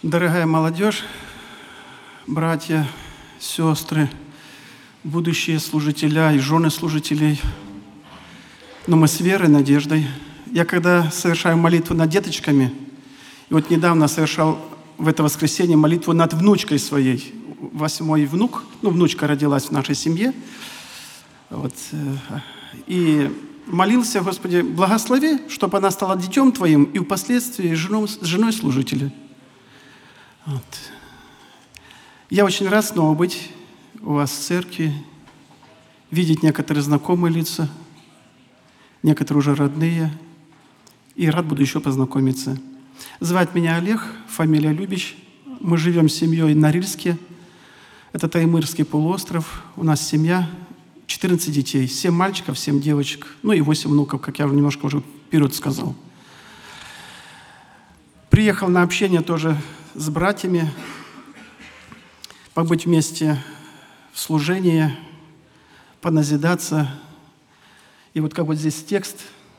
Дорогая молодежь, братья, сестры, будущие служителя и жены служителей, но мы с верой, надеждой. Я когда совершаю молитву над деточками, и вот недавно совершал в это воскресенье молитву над внучкой своей. 8-й внук, внучка родилась в нашей семье. И молился, Господи, благослови, чтобы она стала детем Твоим и впоследствии женой служителя. Я очень рад снова быть у вас в церкви, видеть некоторые знакомые лица, некоторые уже родные, и рад буду еще познакомиться. Звать меня Олег, фамилия Любич. Мы живем с семьей на Рильске. Это Таймырский полуостров. У нас семья, 14 детей, 7 мальчиков, 7 девочек, и 8 внуков, как я немножко уже вперед сказал. Приехал на общение тоже с братьями, побыть вместе в служении, поназидаться. И вот как вот здесь текст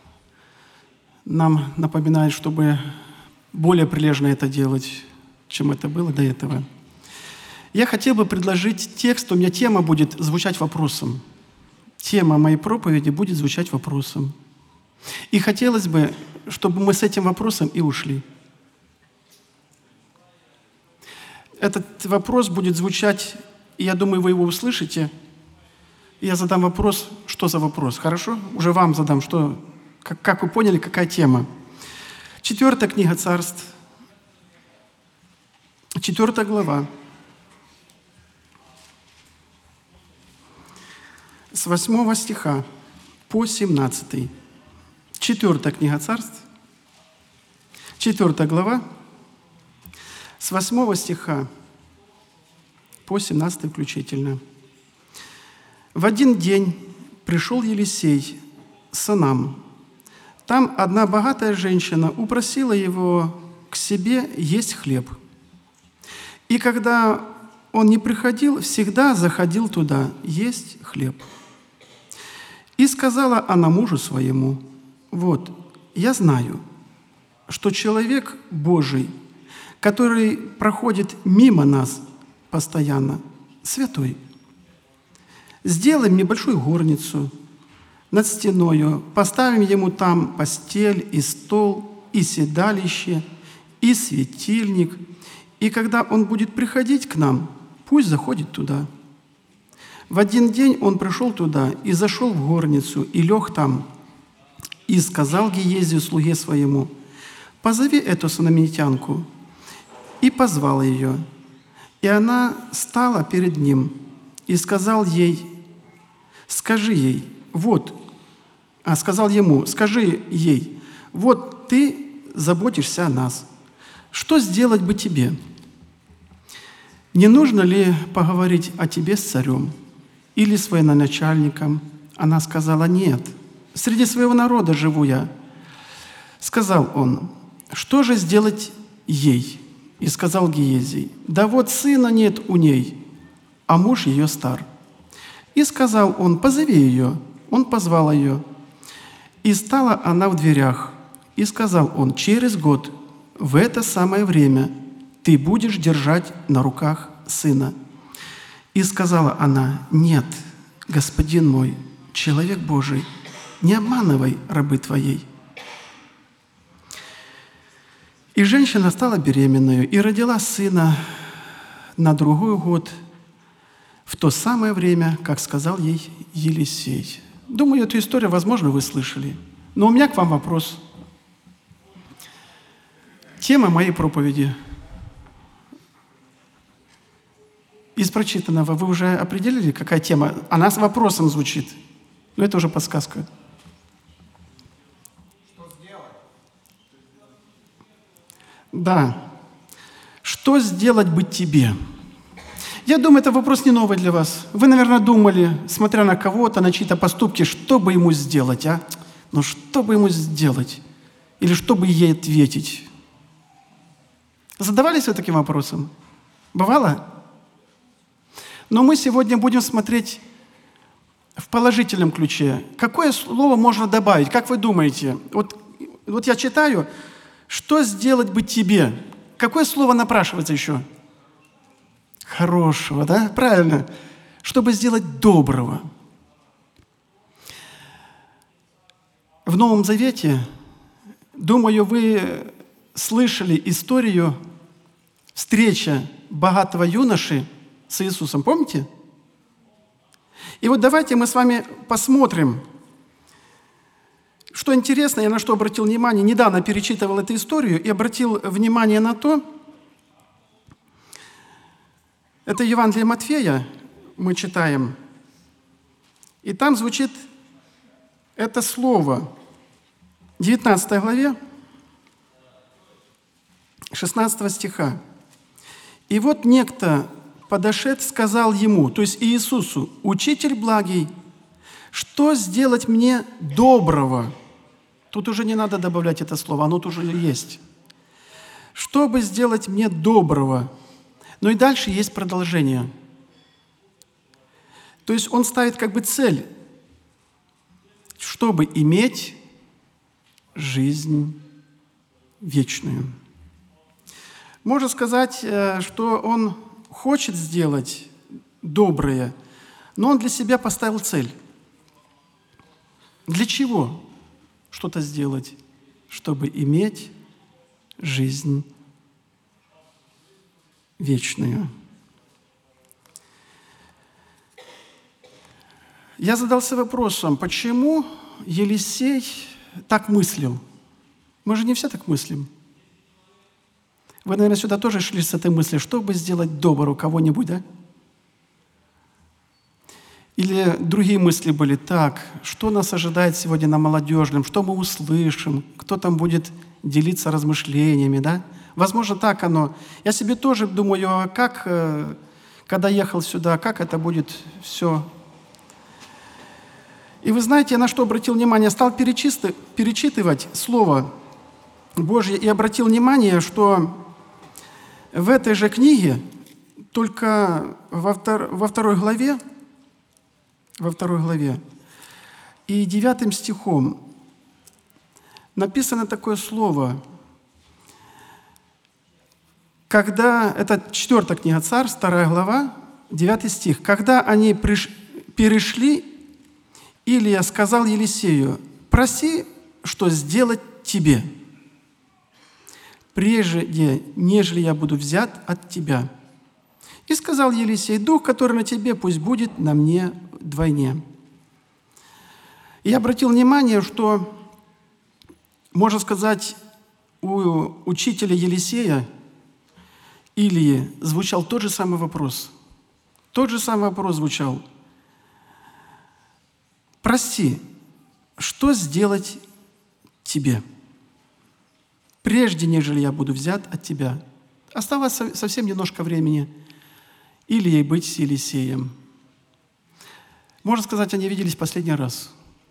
нам напоминает, чтобы более прилежно это делать, чем это было до этого. Я хотел бы предложить текст, у меня тема будет звучать вопросом. Тема моей проповеди будет звучать вопросом. И хотелось бы, чтобы мы с этим вопросом и ушли. Этот вопрос будет звучать, и я думаю, вы его услышите. Я задам вопрос, что за вопрос, хорошо? Уже вам задам, как вы поняли, какая тема. 4 книга Царств, 4 глава, с 8 стиха по 17. 4 книга Царств, 4 глава, с 8 стиха по 17 включительно. «В один день пришел Елисей к Санам. Там одна богатая женщина упросила его к себе есть хлеб. И когда он не приходил, всегда заходил туда есть хлеб. И сказала она мужу своему: вот, я знаю, что человек Божий, который проходит мимо нас постоянно, святой. Сделай мне большую горницу над стеною, поставим ему там постель и стол, и седалище, и светильник, и когда он будет приходить к нам, пусть заходит туда. В один день он пришел туда и зашел в горницу, и лег там, и сказал Гиезию, слуге своему: позови эту sunamитянку. И позвал ее. И она стала перед ним, и сказал ему: скажи ей, вот ты заботишься о нас. Что сделать бы тебе? Не нужно ли поговорить о тебе с царем или с военачальником? Она сказала: нет, среди своего народа живу я. Сказал он: что же сделать ей? И сказал Гиезий: да вот сына нет у ней, а муж ее стар. И сказал он: позови ее. Он позвал ее. И стала она в дверях. И сказал он: через год, в это самое время, ты будешь держать на руках сына. И сказала она: нет, господин мой, человек Божий, не обманывай рабы твоей. И женщина стала беременной и родила сына на другой год, в то самое время, как сказал ей Елисей. Думаю, эту историю, возможно, вы слышали. Но у меня к вам вопрос. Тема моей проповеди. Из прочитанного вы уже определили, какая тема? Она с вопросом звучит. Но это уже подсказка. Да. Что сделать бы тебе? Я думаю, это вопрос не новый для вас. Вы, наверное, думали, смотря на кого-то, на чьи-то поступки, что бы ему сделать, а? Ну, что бы ему сделать? Или что бы ей ответить? Задавались вы таким вопросом? Бывало? Но мы сегодня будем смотреть в положительном ключе. Какое слово можно добавить? Как вы думаете? Вот я читаю: что сделать бы тебе? Какое слово напрашивается еще? Хорошего, да? Правильно. Чтобы сделать доброго. В Новом Завете, думаю, вы слышали историю встречи богатого юноши с Иисусом. Помните? И вот давайте мы с вами посмотрим, что интересно, я на что обратил внимание. Недавно перечитывал эту историю и обратил внимание на то, это Евангелие Матфея, мы читаем, и там звучит это слово в 19 главе, 16 стиха. «И вот некто, подошед, сказал ему, то есть Иисусу, «Учитель благий, что сделать мне доброго?» Тут уже не надо добавлять это слово, оно тут уже есть. «Чтобы сделать мне доброго?» Но и дальше есть продолжение. То есть он ставит как бы цель, чтобы иметь жизнь вечную. Можно сказать, что он хочет сделать доброе, но он для себя поставил цель. Для чего что-то сделать? Чтобы иметь жизнь вечную. Я задался вопросом, почему Елисей так мыслил? Мы же не все так мыслим. Вы, наверное, сюда тоже шли с этой мыслью, чтобы сделать доброго кого-нибудь, да? Или другие мысли были, так, что нас ожидает сегодня на молодежном, что мы услышим, кто там будет делиться размышлениями, да? Возможно, так оно. Я себе тоже думаю, а как, когда ехал сюда, как это будет все. И вы знаете, я на что обратил внимание? Стал перечитывать Слово Божье и обратил внимание, что в этой же книге, только во второй главе и 9 стихом написано такое слово, когда, это 4 книга Царств, 2 глава, 9 стих. «Когда они перешли, Илия сказал Елисею, проси, что сделать тебе, прежде, нежели я буду взят от тебя. И сказал Елисей, дух, который на тебе, пусть будет на мне вдвойне». И я обратил внимание, что, можно сказать, у учителя Елисея, Илии, звучал тот же самый вопрос. Тот же самый вопрос звучал. «Прости, что сделать тебе, прежде, нежели я буду взят от тебя?» Оставалось совсем немножко времени Илии быть с Елисеем. Можно сказать, они виделись последний раз.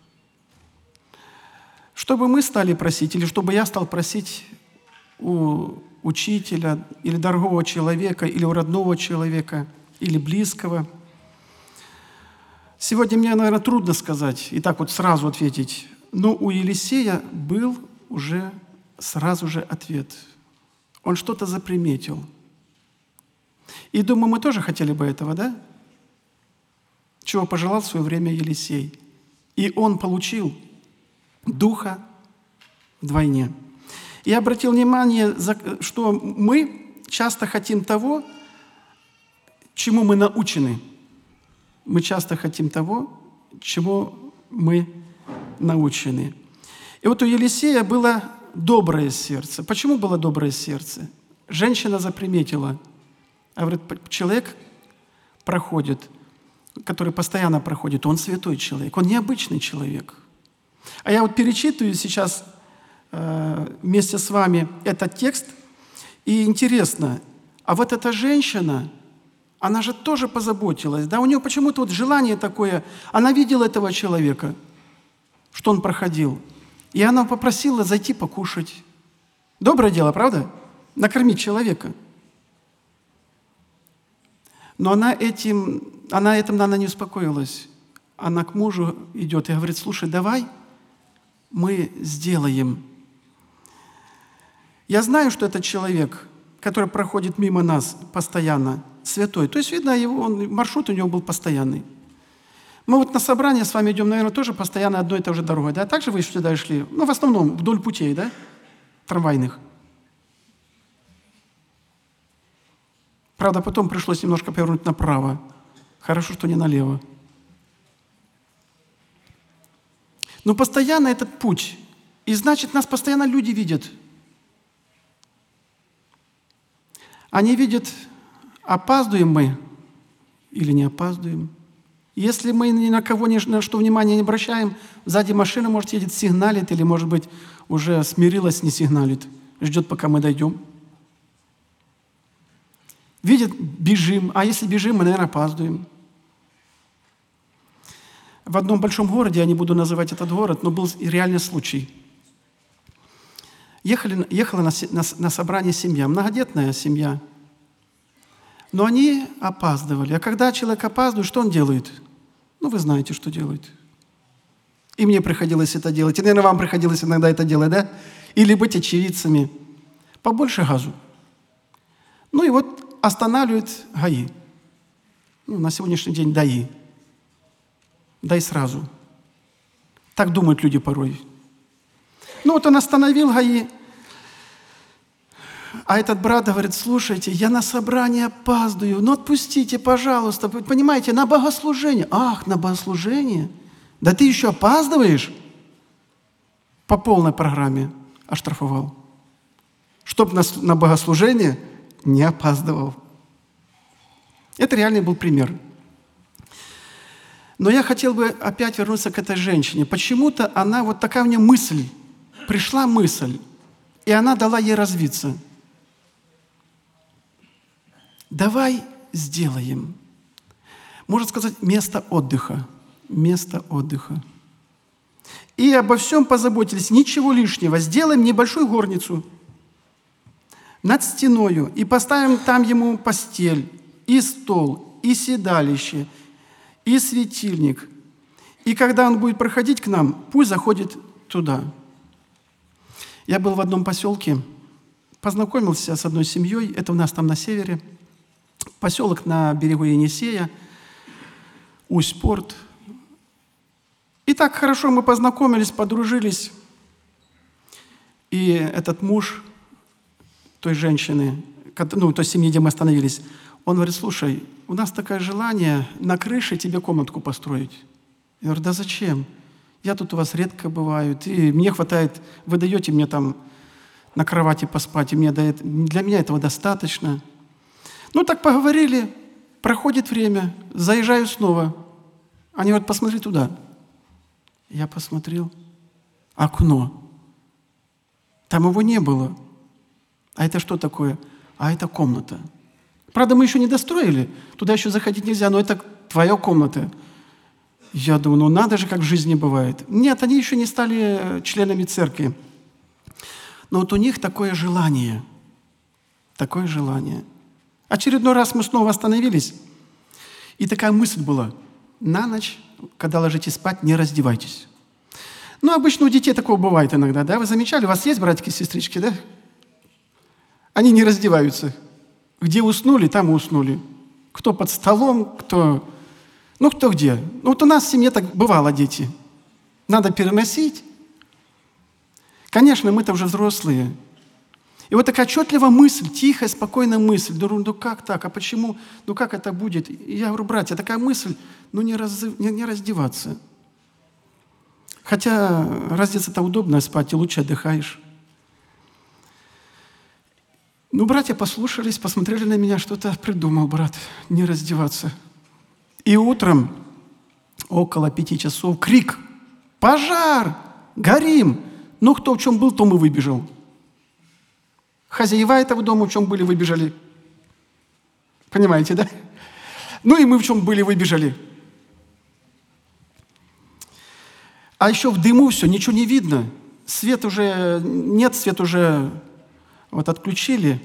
Чтобы мы стали просить, или чтобы я стал просить у учителя, или дорогого человека, или у родного человека, или близкого. Сегодня мне, наверное, трудно сказать и так вот сразу ответить, но у Елисея был уже сразу же ответ. Он что-то заприметил. И думаю, мы тоже хотели бы этого, да? Чего пожелал в свое время Елисей. И он получил духа вдвойне. Я обратил внимание, что мы часто хотим того, чему мы научены. Мы часто хотим того, чему мы научены. И вот у Елисея было доброе сердце. Почему было доброе сердце? Женщина заприметила. А говорит, человек проходит, который постоянно проходит, он святой человек, он необычный человек. А я вот перечитываю сейчас вместе с вами этот текст, и интересно, а вот эта женщина, она же тоже позаботилась, да, у нее почему-то вот желание такое, она видела этого человека, что он проходил, и она попросила зайти покушать. Доброе дело, правда? Накормить человека. Но она этим, наверное, не успокоилась. Она к мужу идет и говорит, слушай, давай мы сделаем. Я знаю, что этот человек, который проходит мимо нас постоянно, святой. То есть, видно, маршрут у него был постоянный. Мы вот на собрание с вами идем, наверное, тоже постоянно одной и той же дорогой. Да? Так же вы сюда шли? Ну, в основном вдоль путей, да? Трамвайных. Правда, потом пришлось немножко повернуть направо. Хорошо, что не налево. Но постоянно этот путь. И значит, нас постоянно люди видят. Они видят, опаздываем мы или не опаздываем. Если мы ни на кого ни на что внимания не обращаем, сзади машина, может, едет, сигналит, или, может быть, уже смирилась, не сигналит, ждет, пока мы дойдем. Видят, бежим, а если бежим, мы, наверное, опаздываем. В одном большом городе, я не буду называть этот город, но был реальный случай. Ехала на собрание семья, многодетная семья. Но они опаздывали. А когда человек опаздывает, что он делает? Ну, вы знаете, что делает. И мне приходилось это делать. И, наверное, вам приходилось иногда это делать, да? Или быть очевидцами. Побольше газу. Ну и вот останавливает ГАИ. Ну, на сегодняшний день ДАИ. Дай сразу. Так думают люди порой. Ну вот он остановил ГАИ, а этот брат говорит: слушайте, я на собрание опаздываю, ну отпустите, пожалуйста. Вы понимаете, на богослужение. Ах, на богослужение? Да ты еще опаздываешь? По полной программе оштрафовал. Чтоб на богослужение не опаздывал. Это реальный был пример. Но я хотел бы опять вернуться к этой женщине. Почему-то она, вот такая у нее мысль, пришла мысль, и она дала ей развиться. Давай сделаем, можно сказать, место отдыха. Место отдыха. И обо всем позаботились, ничего лишнего. Сделаем небольшую горницу над стеною, и поставим там ему постель, и стол, и седалище, и светильник. И когда он будет проходить к нам, пусть заходит туда. Я был в одном поселке, познакомился с одной семьей, это у нас там на севере, поселок на берегу Енисея, Усть-Порт. И так хорошо мы познакомились, подружились. И этот муж той женщины, ну, той семьи, где мы остановились, он говорит: слушай, у нас такое желание на крыше тебе комнатку построить. Я говорю: да зачем? Я тут у вас редко бываю, и мне хватает, вы даете мне там на кровати поспать, и для меня этого достаточно. Ну, так поговорили, проходит время, заезжаю снова. Они говорят: посмотри туда. Я посмотрел. Окно. Там его не было. А это что такое? А это комната. Правда, мы еще не достроили, туда еще заходить нельзя, но это твоя комната. Я думаю, ну надо же, как в жизни бывает. Нет, они еще не стали членами церкви. Но вот у них такое желание. Такое желание. Очередной раз мы снова остановились, и такая мысль была: на ночь, когда ложитесь спать, не раздевайтесь. Ну, обычно у детей такого бывает иногда, да? Вы замечали, у вас есть братики и сестрички, да? Они не раздеваются. Где уснули, там и уснули. Кто под столом, кто... Ну, кто где. Ну, вот у нас в семье так бывало, дети. Надо переносить. Конечно, мы-то уже взрослые. И вот такая отчетливая мысль, тихая, спокойная мысль. Думаю, ну как так, а почему, ну как это будет? И я говорю: братья, такая мысль, ну не раздеваться. Хотя раздеться-то удобно, спать и лучше отдыхаешь. Ну, братья послушались, посмотрели на меня, что-то придумал, брат, не раздеваться. И утром, около 5 часов, крик: пожар, горим. Ну, кто в чем был, том и выбежал. Хозяева этого дома в чем были, выбежали. Понимаете, да? Ну, и мы в чем были, выбежали. А еще в дыму все, ничего не видно. Свет уже нет, свет уже... Вот отключили.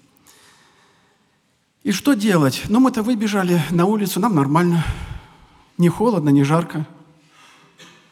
И что делать? Ну, мы-то выбежали на улицу, нам нормально. Не холодно, не жарко.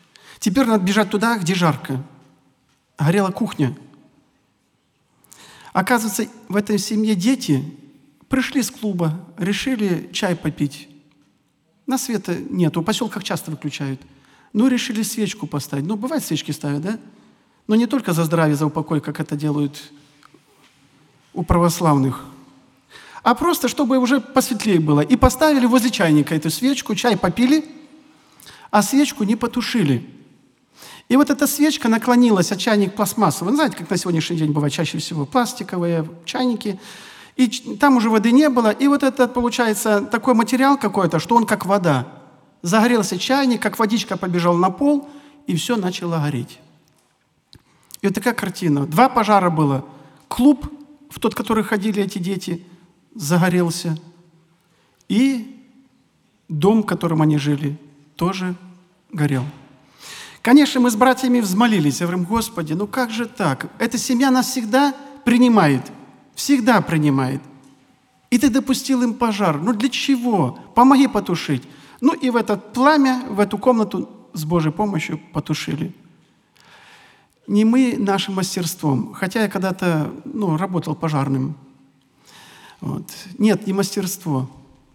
Теперь надо бежать туда, где жарко. Горела кухня. Оказывается, в этой семье дети пришли с клуба, решили чай попить. На света нет, в поселках часто выключают. Ну, решили свечку поставить. Ну, бывает, свечки ставят, да? Но не только за здравие, за упокой, как это делают у православных, а просто, чтобы уже посветлее было. И поставили возле чайника эту свечку, чай попили, а свечку не потушили. И вот эта свечка наклонилась, а чайник пластмассовый. Вы знаете, как на сегодняшний день бывает чаще всего пластиковые чайники. И там уже воды не было. И вот это, получается, такой материал какой-то, что он как вода. Загорелся чайник, как водичка побежал на пол, и все начало гореть. И вот такая картина. 2 пожара было. Клуб, в тот, в который ходили эти дети, загорелся. И дом, в котором они жили, тоже горел. Конечно, мы с братьями взмолились. Я говорю: Господи, ну как же так? Эта семья нас всегда принимает. Всегда принимает. И Ты допустил им пожар. Ну для чего? Помоги потушить. Ну и в это пламя, в эту комнату с Божьей помощью потушили. Не мы нашим мастерством. Хотя я когда-то работал пожарным. Вот. Нет, не мастерство,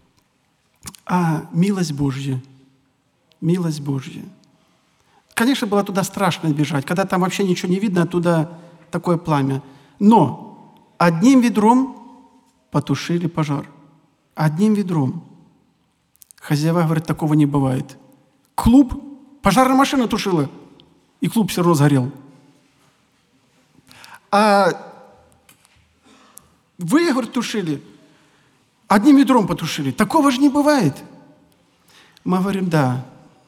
а милость Божья. Милость Божья. Конечно, было туда страшно бежать, когда там вообще ничего не видно, оттуда такое пламя. Но одним ведром потушили пожар. Одним ведром. Хозяева говорят, такого не бывает. Клуб, пожарная машина тушила, и клуб все равно сгорел. А вы, говорят, тушили, одним ведром потушили. Такого же не бывает. Мы говорим, да.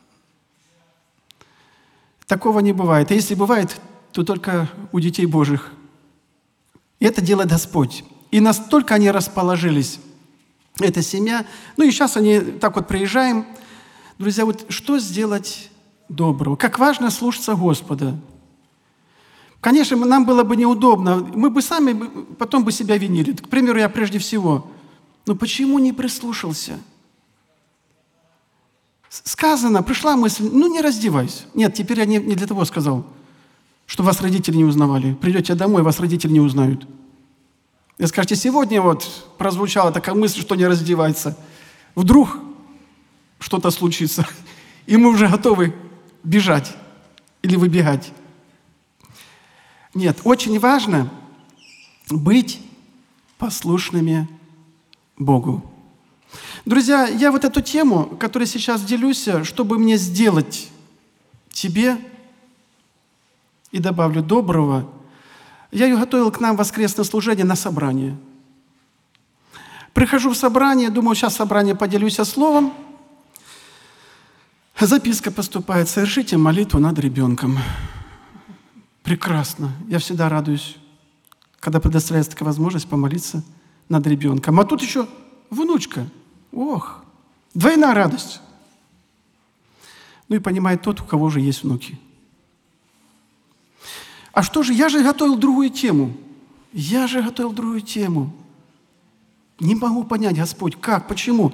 Такого не бывает. А если бывает, то только у детей Божьих. И это делает Господь. И настолько они расположились, эта семья. Ну и сейчас они так вот приезжаем. Друзья, вот что сделать доброго? Как важно слушаться Господа. Конечно, нам было бы неудобно. Мы бы сами потом бы себя винили. К примеру, я прежде всего. Но почему не прислушался? Сказано, пришла мысль, не раздевайся. Нет, теперь я не для того сказал, что вас родители не узнавали. Придете домой, вас родители не узнают. И скажете, сегодня вот прозвучала такая мысль, что не раздевается. Вдруг что-то случится, и мы уже готовы бежать или выбегать. Нет, очень важно быть послушными Богу. Друзья, я вот эту тему, которой сейчас делюсь, чтобы мне сделать тебе, и добавлю доброго, я ее готовил к нам в воскресное служение на собрание. Прихожу в собрание, думаю, сейчас в собрании поделюсь словом. Записка поступает: совершите молитву над ребенком. Прекрасно. Я всегда радуюсь, когда предоставляется такая возможность помолиться над ребенком. А тут еще внучка. Ох, двойная радость. Ну и понимает тот, у кого же есть внуки. А что же, я же готовил другую тему. Не могу понять, Господь, как, почему?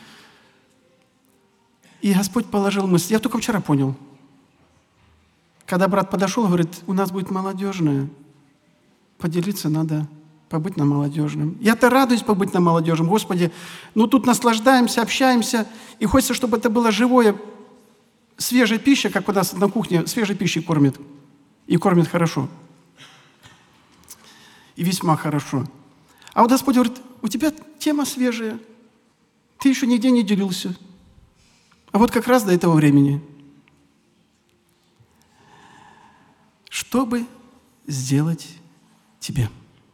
И Господь положил мысль. Я только вчера понял. Когда брат подошел, говорит, у нас будет молодежная. Поделиться надо, побыть на молодежном. Я-то радуюсь побыть на молодежном. Господи, тут наслаждаемся, общаемся. И хочется, чтобы это было живое, свежая пища, как у нас на кухне свежей пищей кормят. И кормят хорошо. И весьма хорошо. А вот Господь говорит, у тебя тема свежая. Ты еще нигде не делился. А вот как раз до этого времени. Чтобы сделать тебе.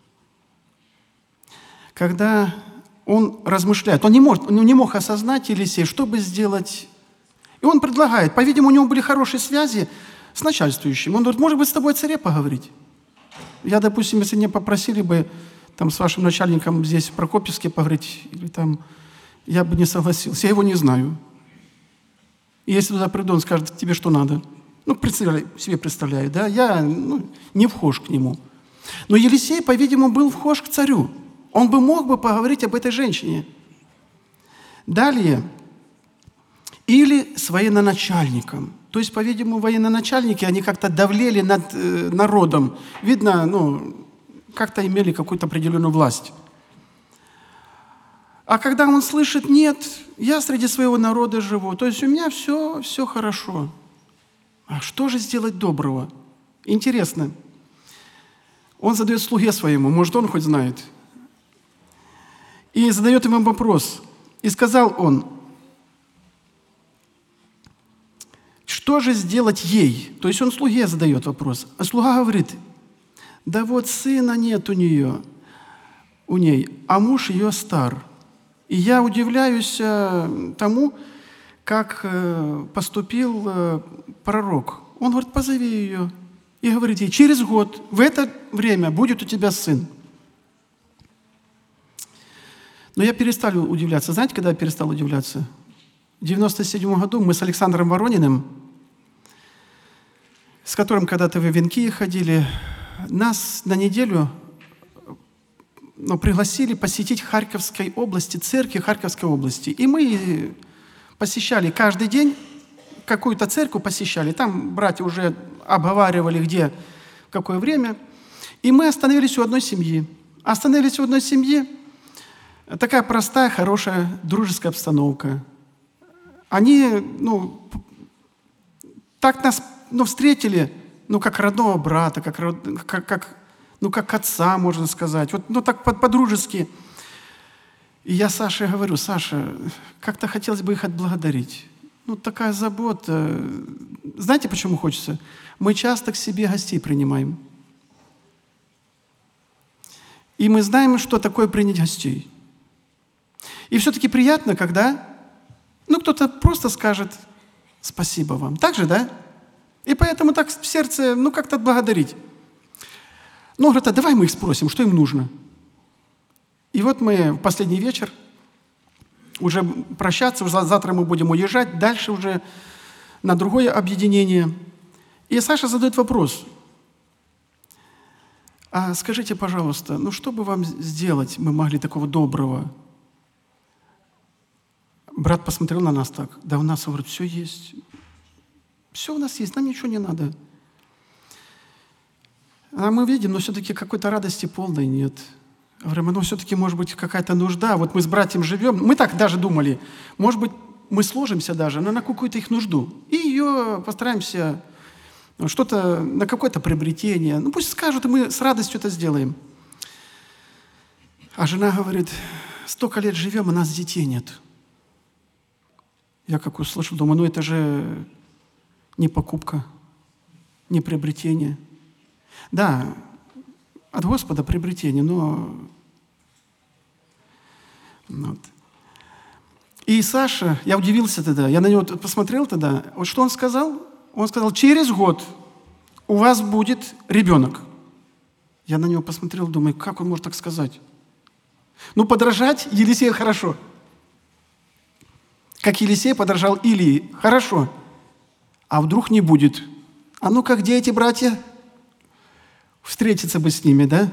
Когда он размышляет, он не мог осознать Елисей, что бы сделать. И он предлагает, по-видимому, у него были хорошие связи с начальствующим. Он говорит, может быть, с тобой о царе поговорить? Я, допустим, если меня попросили бы там, с вашим начальником здесь в Прокопьевске поговорить, или там, я бы не согласился. Я его не знаю. И если туда приду, он скажет, тебе что надо? Себе представляю, да? Я не вхож к нему. Но Елисей, по-видимому, был вхож к царю. Он бы мог бы поговорить об этой женщине. Далее. Или с военачальником. То есть, по-видимому, военачальники, они как-то давлели над народом. Видно, как-то имели какую-то определенную власть. А когда он слышит: нет, я среди своего народа живу, то есть у меня все хорошо. А что же сделать доброго? Интересно. Он задает слуге своему, может, он хоть знает. И задает ему вопрос. И сказал он: что же сделать ей? То есть он слуге задает вопрос. А слуга говорит: да вот сына нет у ней, а муж ее стар. И я удивляюсь тому, как поступил пророк. Он говорит: позови ее. И говорит ей: через год, в это время будет у тебя сын. Но я перестал удивляться. Знаете, когда я перестал удивляться? В 1997 году мы с Александром Ворониным, с которым когда-то в Венкии ходили, нас на неделю пригласили посетить Харьковской области, церкви Харьковской области. И мы посещали каждый день, какую-то церковь посещали. Там братья уже обговаривали, где, в какое время. И мы остановились у одной семьи. Остановились у одной семьи. Такая простая, хорошая, дружеская обстановка. Они, так нас, встретили, как родного брата, как отца, можно сказать. Вот, так по-дружески. И я Саше говорю: Саша, как-то хотелось бы их отблагодарить. Такая забота. Знаете, почему хочется? Мы часто к себе гостей принимаем. И мы знаем, что такое принять гостей. И все-таки приятно, когда, кто-то просто скажет: спасибо вам. Так же, да? И поэтому так в сердце, как-то отблагодарить. Говорят: а давай мы их спросим, что им нужно. И вот мы в последний вечер уже прощаться, уже завтра мы будем уезжать, дальше уже на другое объединение. И Саша задает вопрос: а скажите, пожалуйста, что бы вам сделать мы могли такого доброго? Брат посмотрел на нас так: да у нас, говорит, все есть. Все у нас есть, нам ничего не надо. А мы видим, но все-таки какой-то радости полной нет. Говорим: все-таки, может быть, какая-то нужда. Вот мы с братьям живем. Мы так даже думали. Может быть, мы сложимся даже на какую-то их нужду. И ее постараемся что-то, на какое-то приобретение. Пусть скажут, и мы с радостью это сделаем. А жена говорит: столько лет живем, у нас детей нет. Я как услышал, думаю: это же не покупка, не приобретение. Да, от Господа приобретение, но... И Саша, я удивился тогда, я на него посмотрел тогда, вот что он сказал? Он сказал: через год у вас будет ребенок. Я на него посмотрел, думаю, как он может так сказать? Подражать Елисею хорошо. Как Елисей подражал Илии, хорошо. А вдруг не будет? А ну-ка, где эти братья? Встретиться бы с ними, да?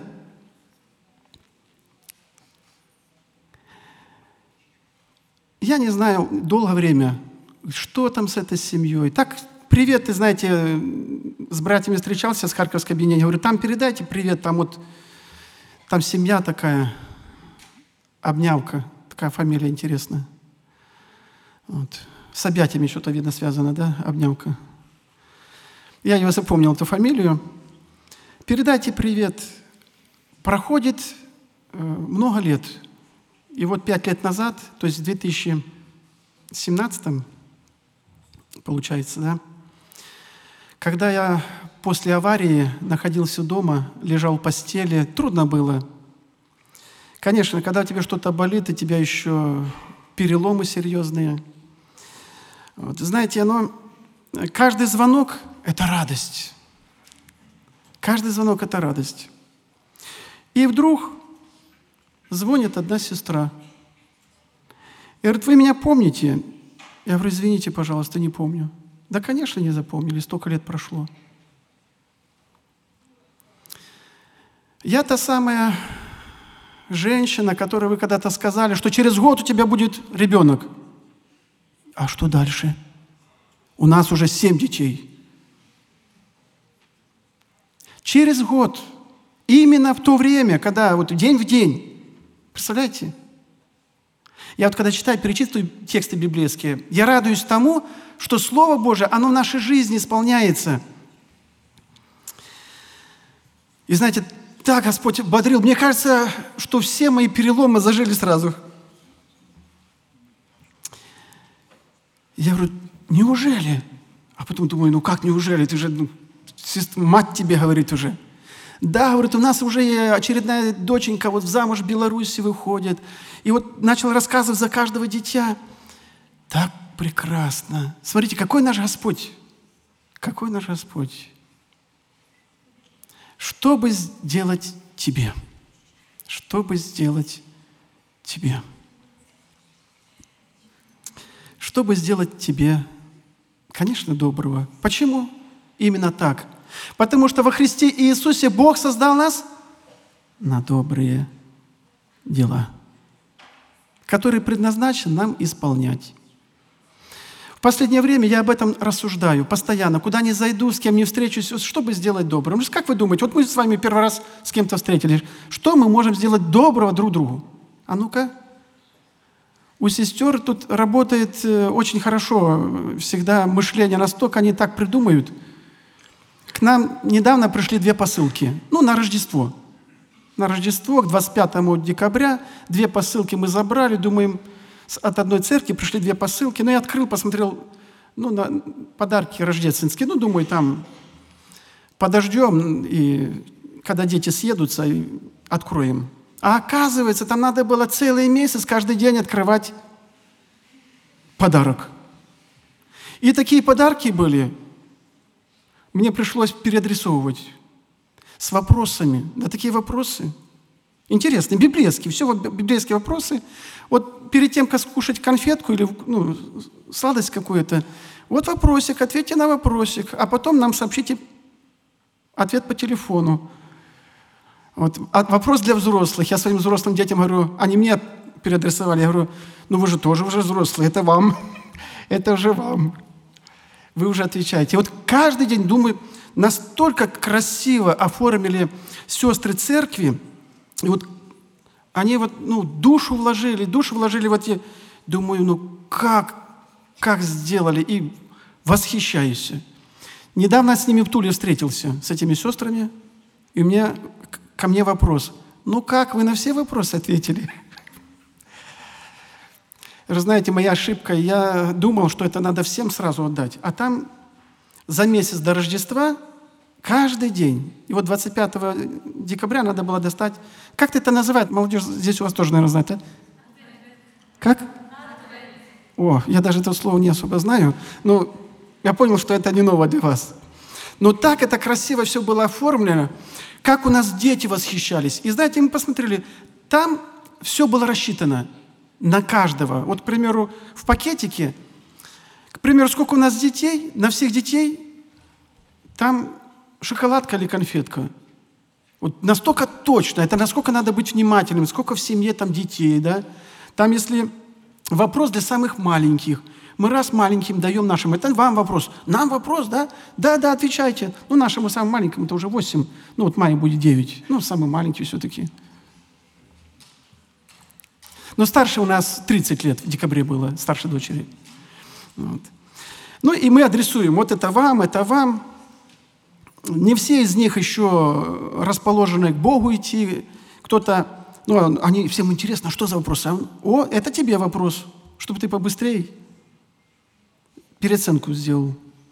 Я не знаю долгое время, что там с этой семьей. Так, привет, ты знаете, с братьями встречался, с Харьковской объединения. Говорю: там передайте привет, там семья такая, Обнявка, такая фамилия интересная. С объятиями что-то, видно, связано, да, Обнявка. Я его запомнил, эту фамилию. Передайте привет. Проходит много лет. И вот 5 лет назад, то есть в 2017, получается, да, когда я после аварии находился дома, лежал в постели, трудно было. Конечно, когда у тебя что-то болит, и у тебя еще переломы серьезные. Знаете, каждый звонок – это радость. Каждый звонок – это радость. И вдруг звонит одна сестра. И говорит: вы меня помните? Я говорю: извините, пожалуйста, не помню. Да, конечно, не запомнили, столько лет прошло. Я та самая женщина, которой вы когда-то сказали, что через год у тебя будет ребенок. А что дальше? У нас уже 7 детей. Через год Именно в то время, когда вот день в день. Представляете? Я вот когда читаю, перечитываю тексты библейские, я радуюсь тому, что Слово Божие, оно в нашей жизни исполняется. И знаете, так Господь бодрил. Мне кажется, что все мои переломы зажили сразу. Я говорю, неужели? А потом думаю, ну как неужели? Ты же, мать тебе говорит уже. Да, говорит, у нас уже очередная доченька вот в замуж в Беларуси выходит. И вот начал рассказывать за каждого дитя. Так прекрасно. Смотрите, какой наш Господь. Какой наш Господь. Что бы сделать тебе? Что бы сделать тебе? Что бы сделать тебе? Конечно, доброго. Почему именно так? Потому что во Христе Иисусе Бог создал нас на добрые дела, которые предназначен нам исполнять. В последнее время я об этом рассуждаю постоянно. Куда ни зайду, с кем ни встречусь, чтобы сделать доброе. Как вы думаете, вот мы с вами первый раз с кем-то встретились. Что мы можем сделать доброго друг другу? А ну-ка. У сестер тут работает очень хорошо всегда мышление, настолько они так придумают. К нам недавно пришли 2 посылки, на Рождество. На Рождество, к 25 декабря, 2 посылки мы забрали, думаем, от одной церкви пришли 2 посылки. Я открыл, посмотрел, на подарки рождественские. Думаю, там подождем, и когда дети съедутся, и откроем. А оказывается, там надо было целый месяц каждый день открывать подарок. И такие подарки были, мне пришлось переадресовывать с вопросами. Да, такие вопросы интересные, библейские, все библейские вопросы. Вот перед тем, как скушать конфетку или сладость какую-то, вот вопросик, ответьте на вопросик, а потом нам сообщите ответ по телефону. Вот. Вопрос для взрослых. Я своим взрослым детям говорю, они мне переадресовали, я говорю, вы же тоже уже взрослые, это вам, это уже вам. Вы уже отвечаете. Вот каждый день, думаю, настолько красиво оформили сестры церкви, и вот они душу вложили в эти, думаю, как сделали, и восхищаюсь. Недавно с ними в Туле встретился, с этими сестрами, и ко мне вопрос. Как вы на все вопросы ответили? Вы знаете, моя ошибка, я думал, что это надо всем сразу отдать. А там за месяц до Рождества каждый день. И вот 25 декабря надо было достать. Как это называют? Молодежь здесь у вас тоже, наверное, знает, а? Как? О, я даже это слово не особо знаю. Но я понял, что это не ново для вас. Но так это красиво все было оформлено. Как у нас дети восхищались. И знаете, мы посмотрели, там все было рассчитано на каждого. Вот, к примеру, в пакетике, сколько у нас детей, на всех детей, там шоколадка или конфетка. Вот настолько точно, это насколько надо быть внимательным, сколько в семье там детей, да. Там, если вопрос для самых маленьких, мы раз маленьким даем нашим, это вам вопрос, нам вопрос, да? Да, отвечайте. Нашему самому маленькому это уже 8, в мае будет 9, самый маленький все-таки. Но старше у нас 30 лет в декабре было, старшей дочери. Вот. И мы адресуем, вот это вам, это вам. Не все из них еще расположены к Богу идти. Кто-то, они всем интересно, что за вопрос? Это тебе вопрос, чтобы ты побыстрее переоценку сделал.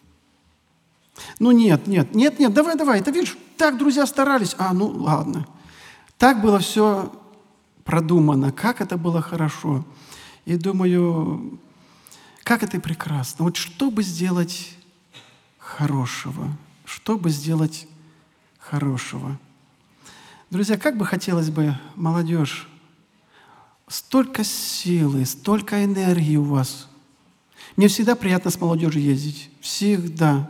Нет, давай, ты видишь, так друзья старались. Ладно. Так было все продумано, как это было хорошо. И думаю, как это прекрасно. Вот чтобы сделать хорошего, Друзья, как бы хотелось бы, молодежь, столько силы, столько энергии у вас. Мне всегда приятно с молодежью ездить. Всегда.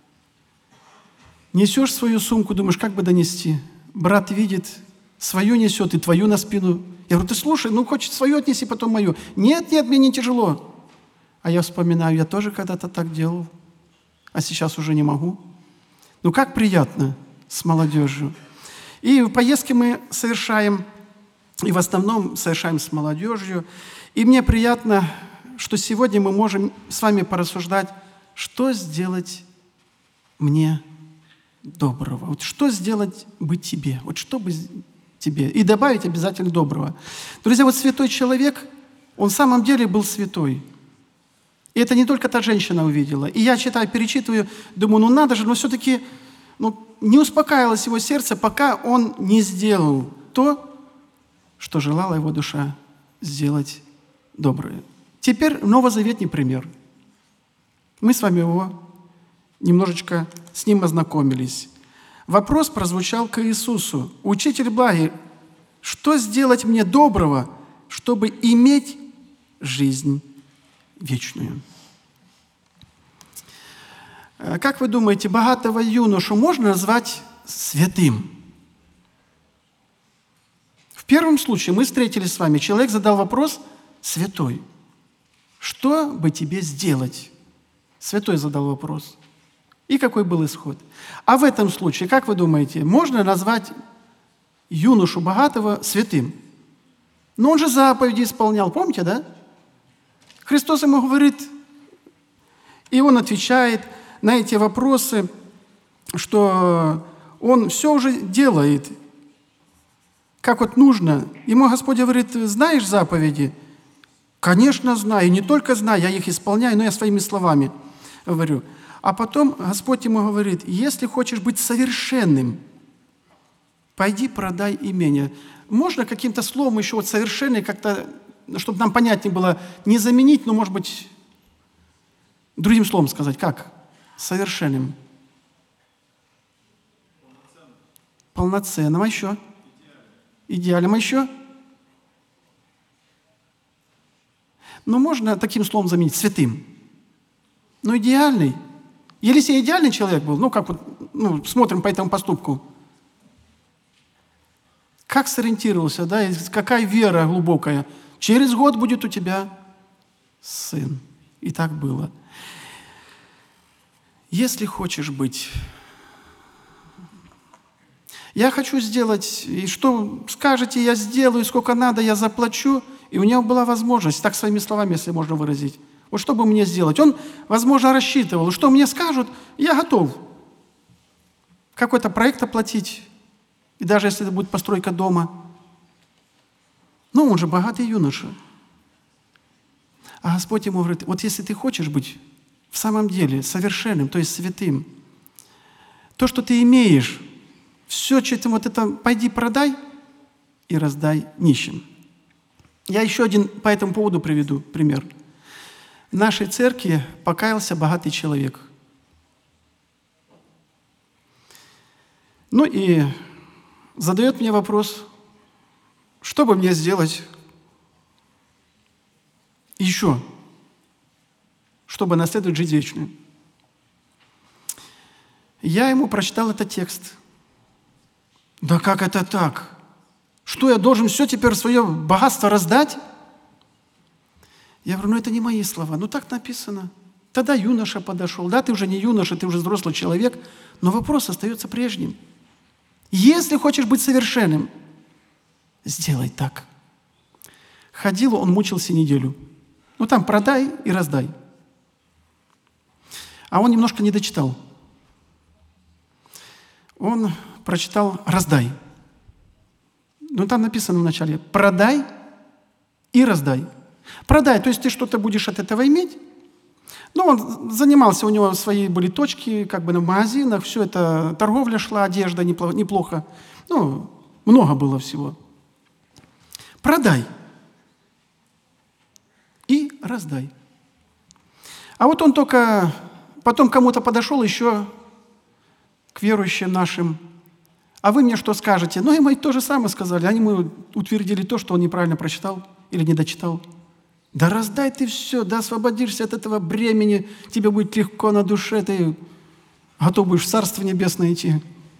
Несешь свою сумку, думаешь, как бы донести. Брат видит, свою несет и твою на спину. Я говорю, ты слушай, хочешь свою отнеси, потом мою. Нет, мне не тяжело. А я вспоминаю, я тоже когда-то так делал, а сейчас уже не могу. Как приятно с молодежью. И поездки мы совершаем, и в основном совершаем с молодежью. И мне приятно, что сегодня мы можем с вами порассуждать, что сделать мне доброго. Вот что сделать бы тебе? Вот что бы тебе? И добавить обязательно доброго. Друзья, вот святой человек, он в самом деле был святой. И это не только та женщина увидела. И я читаю, перечитываю, думаю, ну надо же, но все-таки не успокаивалось его сердце, пока он не сделал то, что желала его душа сделать доброе. Теперь новозаветный пример. Мы с вами его немножечко с ним ознакомились. Вопрос прозвучал к Иисусу. «Учитель благий, что сделать мне доброго, чтобы иметь жизнь вечную?» Как вы думаете, богатого юношу можно назвать святым? В первом случае мы встретились с вами, человек задал вопрос «святой». Что бы тебе сделать? Святой задал вопрос. И какой был исход? А в этом случае, как вы думаете, можно назвать юношу богатого святым? Но он же заповеди исполнял, помните, да? Христос ему говорит, и он отвечает на эти вопросы, что он все уже делает, как вот нужно. Ему Господь говорит, знаешь заповеди? Конечно, знаю. И не только знаю, я их исполняю, но я своими словами говорю. А потом Господь ему говорит, если хочешь быть совершенным, пойди продай имение. Можно каким-то словом еще вот совершенный как-то, чтобы нам понятнее было, не заменить, но, может быть, другим словом сказать. Как? Совершенным. Полноценным. А еще? Идеальным. А еще? Но можно таким словом заменить святым. Но идеальный. Елисей идеальный человек был, как вот, смотрим по этому поступку. Как сориентировался, да, и какая вера глубокая. Через год будет у тебя сын. И так было. Если хочешь быть, я хочу сделать, и что скажете, я сделаю, сколько надо, я заплачу. И у него была возможность, так своими словами, если можно выразить, вот что бы мне сделать? Он, возможно, рассчитывал, что мне скажут, я готов. Какой-то проект оплатить, и даже если это будет постройка дома. Но он же богатый юноша. А Господь ему говорит, вот если ты хочешь быть в самом деле совершенным, то есть святым, то, что ты имеешь, все, что ты вот это, пойди продай и раздай нищим. Я еще один по этому поводу приведу пример. В нашей церкви покаялся богатый человек. И задает мне вопрос, что бы мне сделать еще, чтобы наследовать жизнь вечную. Я ему прочитал этот текст. Да как это так? Что, я должен все теперь свое богатство раздать? Я говорю, это не мои слова. Так написано. Тогда юноша подошел. Да, ты уже не юноша, ты уже взрослый человек, но вопрос остается прежним. Если хочешь быть совершенным, сделай так. Ходил, он мучился неделю. Там продай и раздай. А он немножко не дочитал. Он прочитал «раздай». Там написано вначале «продай и раздай». Продай, то есть ты что-то будешь от этого иметь. Он занимался, у него свои были точки, в магазинах, все это, торговля шла, одежда неплохо. Много было всего. Продай и раздай. А вот он только потом кому-то подошел еще к верующим нашим. А вы мне что скажете? И мы то же самое сказали. Они ему утвердили то, что он неправильно прочитал или не дочитал. Да раздай ты все, да освободишься от этого бремени, тебе будет легко на душе, ты готов будешь в Царство Небесное идти.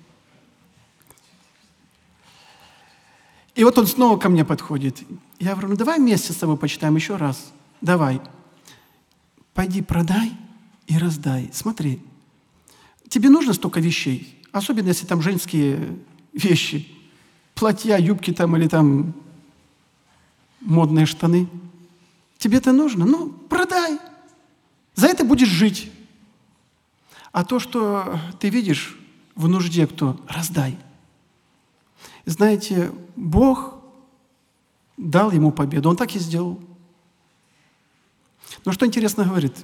И вот он снова ко мне подходит. Я говорю, давай вместе с тобой почитаем еще раз. Давай. Пойди продай и раздай. Смотри, тебе нужно столько вещей, особенно если там женские вещи. Платья, юбки там или там модные штаны. Тебе это нужно? Ну, продай. За это будешь жить. А то, что ты видишь в нужде, кто, раздай. Знаете, Бог дал ему победу. Он так и сделал. Но что интересно говорит?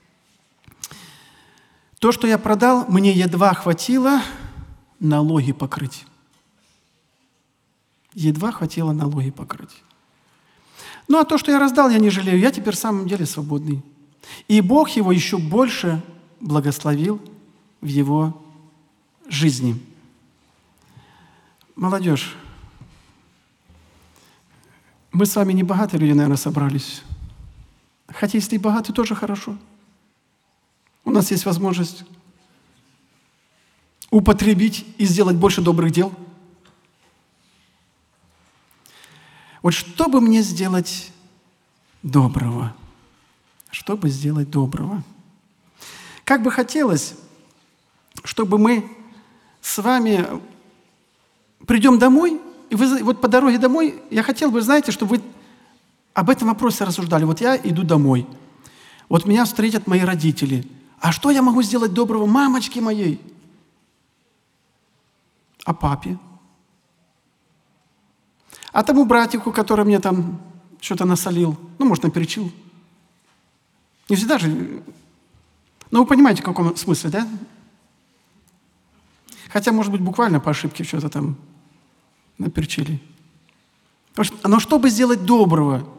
То, что я продал, мне едва хватило налоги покрыть. Едва хватило налоги покрыть. Ну, а то, что я раздал, я не жалею. Я теперь в самом деле свободный. И Бог его еще больше благословил в его жизни. Молодежь, мы с вами не богатые люди, наверное, собрались. Хотя, если и богатые, тоже хорошо. У нас есть возможность употребить и сделать больше добрых дел. Вот что бы мне сделать доброго? Что бы сделать доброго? Как бы хотелось, чтобы мы с вами придем домой, и вы вот по дороге домой, я хотел бы, знаете, чтобы вы об этом вопросе рассуждали. Вот я иду домой, вот меня встретят мои родители. А что я могу сделать доброго мамочке моей? А папе? А тому братику, который мне там что-то насолил, ну, может, наперечил. Не всегда же... Ну, вы понимаете, в каком смысле, да? Хотя, может быть, буквально по ошибке что-то там наперчили. Но чтобы сделать доброго,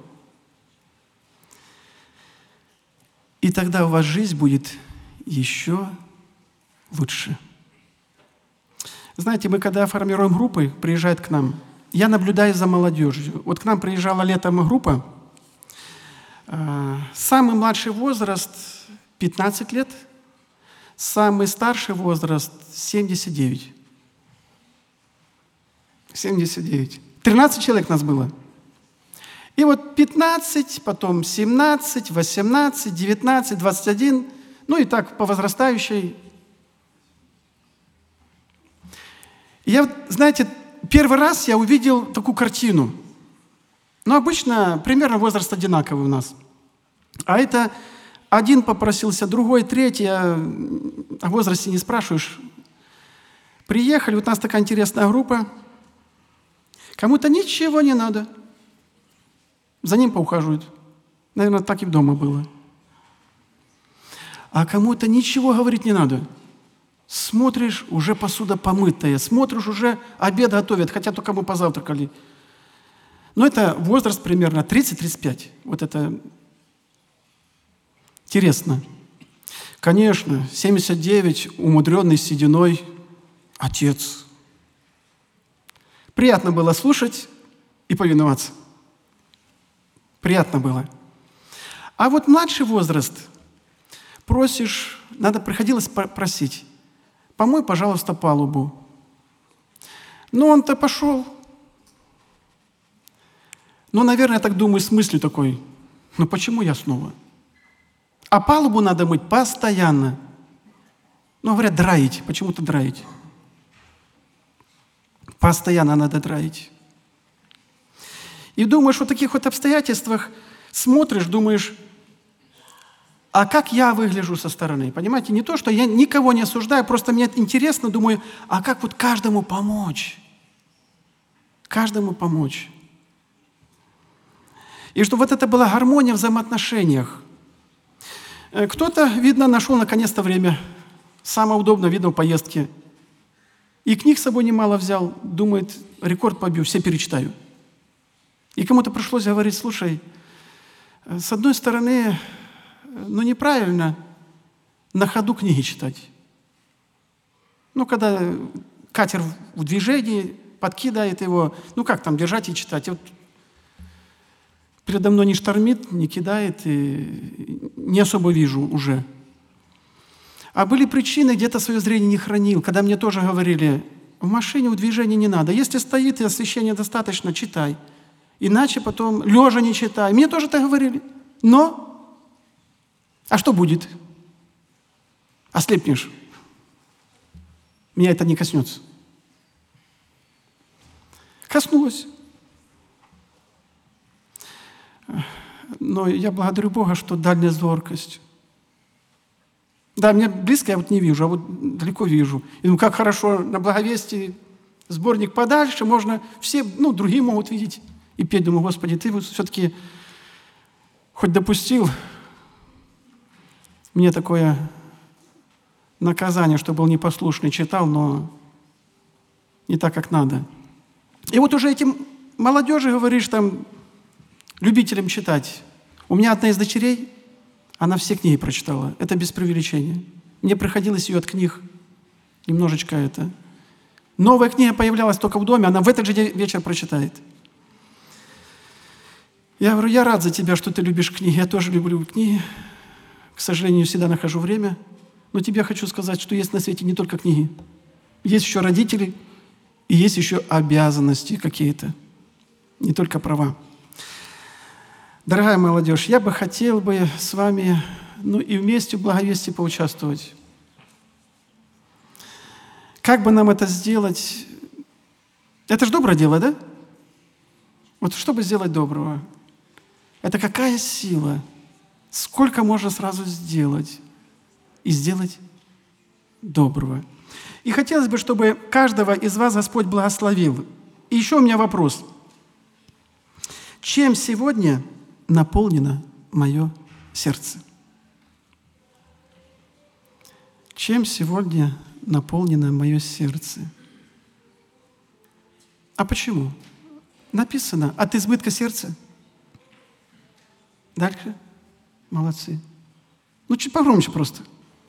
и тогда у вас жизнь будет еще лучше. Знаете, мы когда формируем группы, приезжают к нам, я наблюдаю за молодежью. Вот к нам приезжала летом группа, самый младший возраст 15 лет, самый старший возраст 79. 79. 13 человек нас было. И вот 15, потом 17, 18, 19, 21, ну и так по возрастающей. И я, знаете, первый раз я увидел такую картину. Ну, обычно примерно возраст одинаковый у нас. А это один попросился, другой, третий, о возрасте не спрашиваешь. Приехали, вот у нас такая интересная группа. Кому-то ничего не надо. За ним поухаживают. Наверное, так и дома было. А кому-то ничего говорить не надо. Смотришь, уже посуда помытая. Смотришь, уже обед готовят, хотя только мы позавтракали. Но это возраст примерно 30-35. Вот это интересно. Конечно, 79, умудренный сединой отец. Приятно было слушать и повиноваться. Приятно было. А вот младший возраст, просишь, приходилось просить, помой, пожалуйста, палубу. Ну, он-то пошел. Ну, наверное, я так думаю, с мыслью такой, ну, почему я снова? А палубу надо мыть постоянно. Ну, говорят, драить. Почему-то драить. Постоянно надо драить. И думаешь, в таких вот обстоятельствах смотришь, думаешь, а как я выгляжу со стороны? Понимаете, не то, что я никого не осуждаю, просто мне интересно, думаю, а как вот каждому помочь? Каждому помочь. И чтобы вот это была гармония в взаимоотношениях. Кто-то, видно, нашел наконец-то время. Самое удобное, видно, в поездке. И книг с собой немало взял. Думает, рекорд побью, все перечитаю. И кому-то пришлось говорить, слушай, с одной стороны, ну неправильно на ходу книги читать. Ну, когда катер в движении, подкидает его, ну как там держать и читать? И вот передо мной не штормит, не кидает, и не особо вижу уже. А были причины, где-то свое зрение не хранил, когда мне тоже говорили, в машине в движении не надо. Если стоит и освещения достаточно, читай. Иначе потом лежа не читай. Мне тоже так говорили. Но, а что будет? Ослепнешь. Меня это не коснется. Коснулась. Но я благодарю Бога, что дальняя зоркость. Да, мне близко я вот не вижу, а вот далеко вижу. И думаю, как хорошо на благовестии сборник подальше, можно все, другие могут видеть и петь. Думаю, Господи, Ты вот все-таки хоть допустил мне такое наказание, что был непослушный, читал, но не так, как надо. И вот уже этим молодежи говоришь, там, любителям читать. У меня одна из дочерей, она все книги прочитала. Это без преувеличения. Мне приходилось ее от книг немножечко это. Новая книга появлялась только в доме, она в этот же вечер прочитает. Я говорю, я рад за тебя, что ты любишь книги. Я тоже люблю книги. К сожалению, всегда нахожу время. Но тебе хочу сказать, что есть на свете не только книги. Есть еще родители, и есть еще обязанности какие-то. Не только права. Дорогая молодежь, я бы хотел с вами, и вместе в благовестии поучаствовать. Как бы нам это сделать? Это же доброе дело, да? Вот чтобы сделать доброго. Это какая сила? Сколько можно сразу сделать? И сделать доброго. И хотелось бы, чтобы каждого из вас Господь благословил. И еще у меня вопрос. Чем сегодня наполнено мое сердце? Чем сегодня наполнено мое сердце? А почему? Написано, от избытка сердца. Дальше. Молодцы. Чуть погромче просто.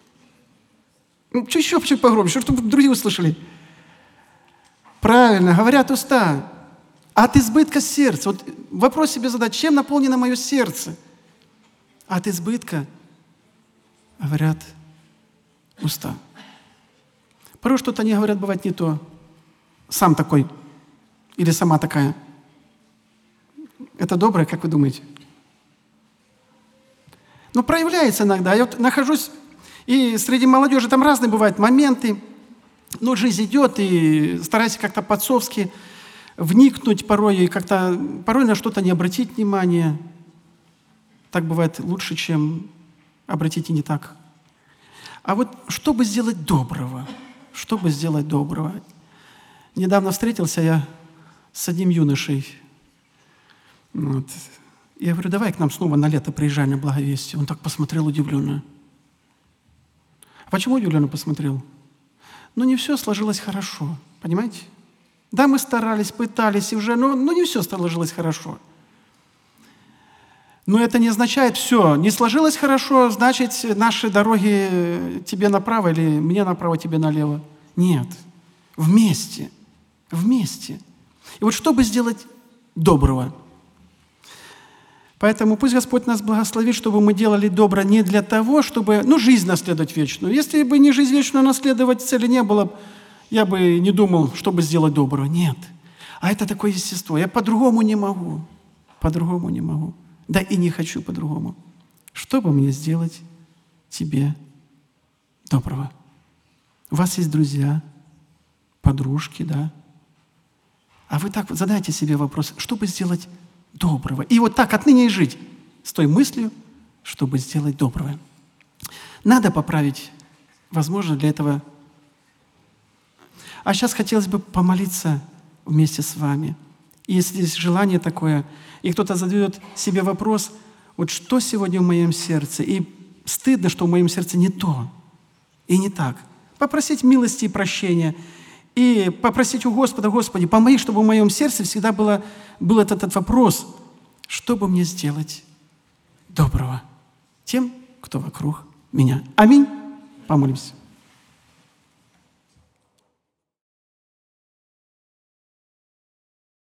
Чуть погромче, чтобы другие услышали. Правильно, говорят уста. От избытка сердца. Вот вопрос себе задать, чем наполнено мое сердце? От избытка, говорят, уста. Порой что-то они говорят, бывает не то. Сам такой или сама такая. Это доброе, как вы думаете? Проявляется иногда. Я вот нахожусь, и среди молодежи там разные бывают моменты. Жизнь идет, и стараюсь как-то по-отцовски вникнуть порой, и порой на что-то не обратить внимания. Так бывает лучше, чем обратить и не так. А вот чтобы сделать доброго, Недавно встретился я с одним юношей. Я говорю, давай к нам снова на лето приезжай на благовестие. Он так посмотрел удивленно. А почему удивленно посмотрел? Не все сложилось хорошо, понимаете? Да, мы старались, пытались, и уже, но не все сложилось хорошо. Но это не означает все. Не сложилось хорошо, значит, наши дороги тебе направо или мне направо, тебе налево. Нет. Вместе. И вот чтобы сделать доброго. Поэтому пусть Господь нас благословит, чтобы мы делали добро не для того, чтобы, жизнь наследовать вечную. Если бы не жизнь вечную наследовать, цели не было, я бы не думал, чтобы сделать доброго. Нет. А это такое естество. Я по-другому не могу. Да и не хочу по-другому. Чтобы мне сделать тебе доброго. У вас есть друзья, подружки, да? А вы так вот задайте себе вопрос, чтобы сделать доброго. И вот так отныне и жить с той мыслью, чтобы сделать доброго. Надо поправить, возможно, для этого. А сейчас хотелось бы помолиться вместе с вами. И если есть желание такое, и кто-то задает себе вопрос, вот что сегодня в моем сердце, и стыдно, что в моем сердце не то и не так. Попросить милости и прощения, и попросить у Господа, Господи, помоги, чтобы в моем сердце всегда был этот вопрос, что бы мне сделать доброго тем, кто вокруг меня. Аминь. Помолимся.